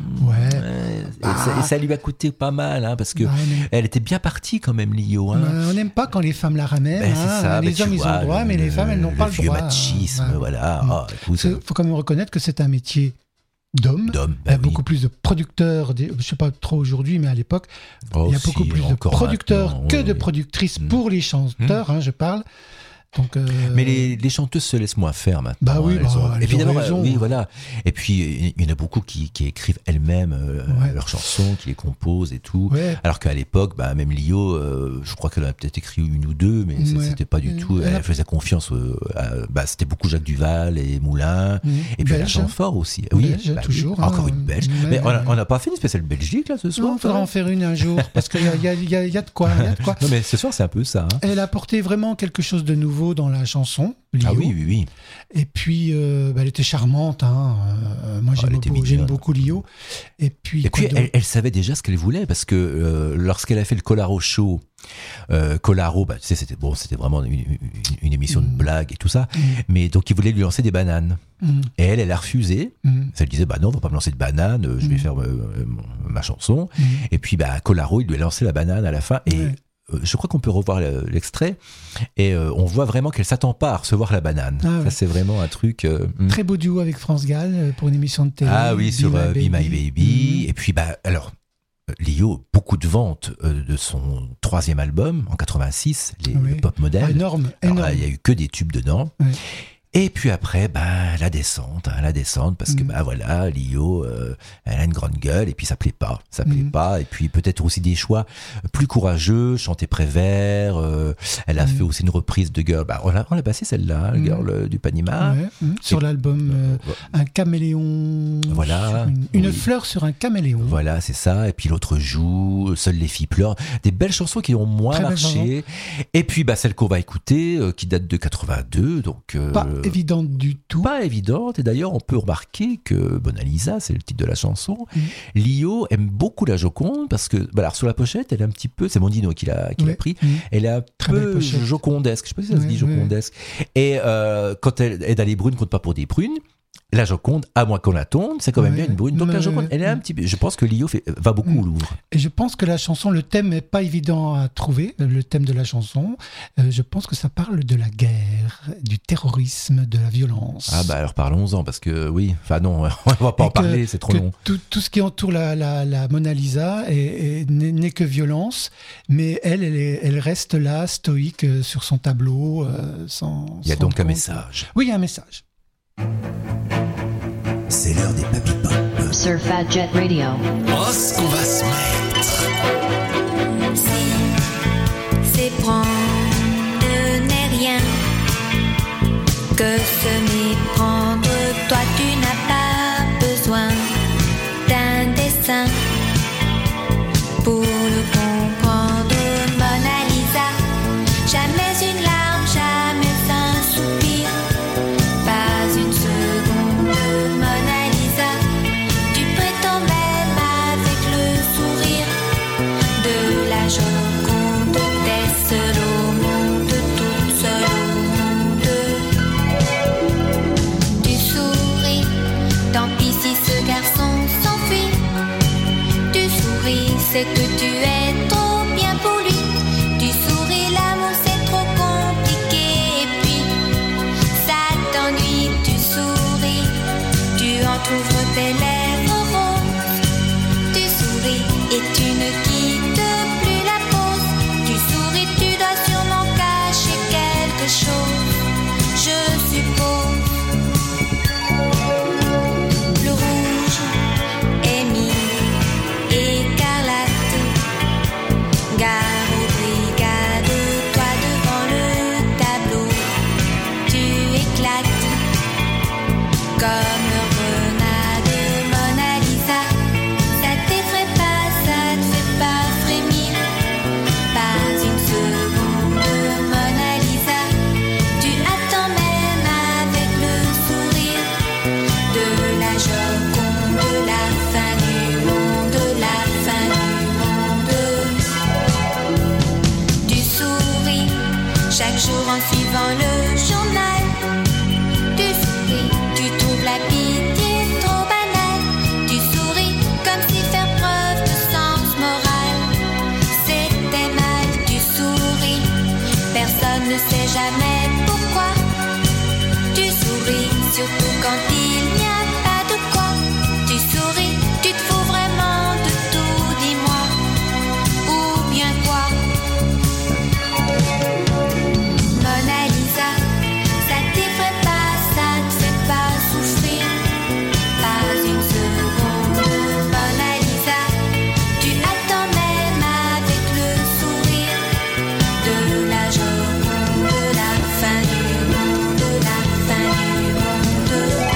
S6: Et ça lui a coûté pas mal, parce que elle était bien partie quand même, Lio.
S7: On n'aime pas quand les femmes la ramènent.
S6: C'est ça,
S7: les hommes ils ont le droit, mais les femmes elles n'ont pas le droit.
S6: Le vieux machisme, voilà.
S7: Il faut quand même reconnaître que c'est un métier d'homme. Il y a beaucoup plus de producteurs, je ne sais pas trop aujourd'hui, mais à l'époque, il y a beaucoup plus de producteurs que de productrices pour les chanteurs, je parle. Donc,
S6: mais les chanteuses se laissent moins faire maintenant.
S7: Bah oui,
S6: évidemment, oui, voilà. Et puis il y en a beaucoup qui écrivent elles-mêmes leurs chansons, qui les composent et tout. Ouais. Alors qu'à l'époque, même Lio, je crois qu'elle a peut-être écrit une ou deux, mais c'était pas du tout. Elle faisait confiance. C'était beaucoup Jacques Duval et Moulin. Et puis
S7: Belge,
S6: la fort aussi. Oui,
S7: toujours.
S6: Encore une Belge. Mais on n'a pas fait une spéciale Belgique là ce soir.
S7: Il faudra en faire une un jour parce qu'il y a de quoi.
S6: Non mais ce soir c'est un peu ça.
S7: Elle a apporté vraiment quelque chose de nouveau dans la chanson, Lio.
S6: Ah oui.
S7: Et puis, elle était charmante. Moi, j'aime beaucoup Lio. Et puis
S6: elle savait déjà ce qu'elle voulait parce que lorsqu'elle a fait le Colaro Show, Colaro, c'était vraiment une émission de blague et tout ça. Mais donc, il voulait lui lancer des bananes. Et elle a refusé. Elle disait, non, on va pas me lancer de bananes. Je vais faire ma chanson. Et puis, Colaro, il lui a lancé la banane à la fin. Et je crois qu'on peut revoir l'extrait et on voit vraiment qu'elle s'attend pas à recevoir la banane. Ça c'est vraiment un truc
S7: très beau duo avec France Gall pour une émission de télé.
S6: Ah oui, sur Be My Baby. Et puis alors Lio, beaucoup de ventes de son 3e album en 86, le Pop Model.
S7: Énorme.
S6: Il y a eu que des tubes dedans. Et puis après, la descente, parce que voilà, Lio, elle a une grande gueule et puis ça plaît pas. Et puis peut-être aussi des choix plus courageux, chanter Prévert. Elle a fait aussi une reprise de Girl. On l'a passé celle-là, Girl du Panima.
S7: Sur l'album Un caméléon.
S6: Voilà.
S7: Une fleur sur un caméléon.
S6: Voilà, c'est ça. Et puis l'autre joue, Seules les filles pleurent. Des belles chansons qui ont moins marché. Et puis celle qu'on va écouter, qui date de 82, donc.
S7: Évidente du tout.
S6: Pas évidente, et d'ailleurs on peut remarquer que Mona Lisa, c'est le titre de la chanson. Lio aime beaucoup la Joconde parce que alors sur la pochette, elle est un petit peu, c'est Mondino qui l'a pris. Elle est un peu jocondesque, je sais pas si ça se dit jocondesque. Et quand elle est dans les brunes, compte pas pour des prunes. La Joconde, à moins qu'on la tourne, c'est quand même bien une brune. Donc la Joconde, elle est un petit peu. Je pense que Lio va beaucoup au Louvre.
S7: Et je pense que la chanson, le thème n'est pas évident à trouver. Le thème de la chanson, je pense que ça parle de la guerre, du terrorisme, de la violence.
S6: Alors parlons-en parce que on va pas en parler, c'est trop long.
S7: Tout ce qui entoure la Mona Lisa n'est que violence, mais elle reste là, stoïque sur son tableau.
S6: Il y a donc un message.
S7: Oui, il y a un message.
S1: C'est l'heure des Papy Pop.
S13: Sur Fat Jet Radio.
S1: Oh, ce qu'on va se mettre.
S19: C'est prendre n'est rien que se méprendre. Toi, tu n'as pas besoin d'un dessin pour le comprendre. Mona Lisa, jamais une larme, jamais un soupir. Pas une seconde, Mona Lisa. Tu prétends même avec le sourire de la Joconde. T'es seule au monde, toute seule au monde. Tu souris Chaque jour en suivant le journal, tu souris, tu trouves la pitié trop banale. Tu souris comme si faire preuve de sens moral, c'était mal. Tu souris, personne ne sait jamais pourquoi. Tu souris, surtout quand il n'y a pas de quoi. Tu souris, tu te fous vraiment de tout, dis-moi, ou bien quoi? Mona Lisa, ça t'effraie pas, ça te fait pas souffrir, pas une seconde. Mona Lisa, tu attends même avec le sourire de la Joconde, de la fin du monde, de la fin du monde.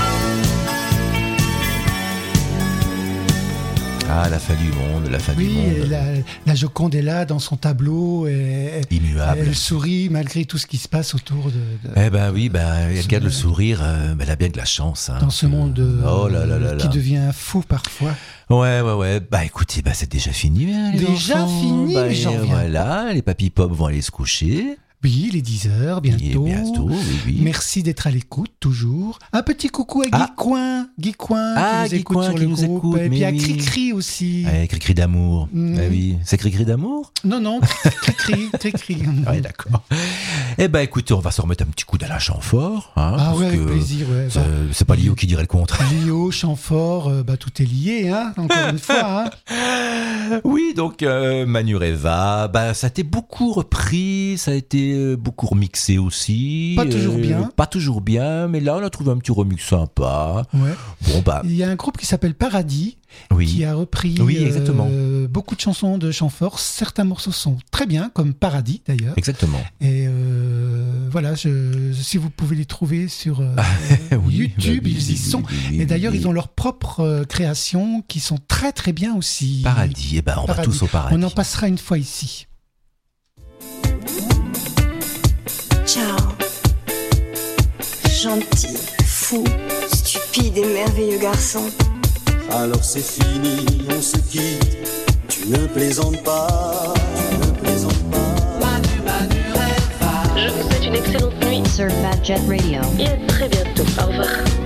S6: Ah, la fin du monde, la fin du monde.
S7: Oui, la Joconde est là dans son tableau et
S6: immuable.
S7: Elle sourit malgré tout ce qui se passe autour de
S6: Eh ben oui, elle regarde le sourire, elle a bien de la chance. Hein,
S7: dans ce monde
S6: oh là là là
S7: qui
S6: là.
S7: devient fou parfois.
S6: Ouais. Bah écoutez, c'est déjà fini. Hein, les
S7: déjà
S6: enfants.
S7: fini, mais j'en reviens.
S6: Voilà, les papy pop vont aller se coucher.
S7: Oui, il est 10h, bientôt.
S6: Bientôt, oui.
S7: Merci d'être à l'écoute, toujours. Un petit coucou à Guy Coin. Guy Coin, qui nous écoute sur le groupe. Et puis à Cricri aussi.
S6: Cricri d'amour. Oui. C'est Cricri d'amour?
S7: Non, Cricri.
S6: Ouais, d'accord. Eh ben, écoutez, on va se remettre un petit coup d'Alain Chamfort. Hein,
S7: ah ouais, avec plaisir. Ouais,
S6: c'est pas Lio qui dirait le contraire.
S7: Lio, Chamfort, tout est lié, hein, encore une fois. Hein.
S6: Oui, donc Manureva, ça a été beaucoup repris, ça a été beaucoup remixé aussi.
S7: Pas toujours bien.
S6: Pas toujours bien, mais là on a trouvé un petit remix sympa.
S7: Ouais.
S6: Bon
S7: il y a un groupe qui s'appelle Paradis.
S6: Oui.
S7: Qui a repris
S6: exactement.
S7: Beaucoup de chansons de Chamfort. Certains morceaux sont très bien, comme Paradis d'ailleurs.
S6: Exactement.
S7: Et voilà, si vous pouvez les trouver sur YouTube, ils y sont. Et d'ailleurs, ils ont leur propre création qui sont très très bien aussi.
S6: Paradis, on va tous au Paradis.
S7: On en passera une fois ici.
S20: Ciao. Gentil, fou, stupide et merveilleux garçon.
S21: Alors c'est fini, on se quitte. Tu ne plaisantes pas,
S11: Je vous souhaite une excellente nuit
S13: sur Fat Jet Radio.
S11: Et à très bientôt. Au revoir.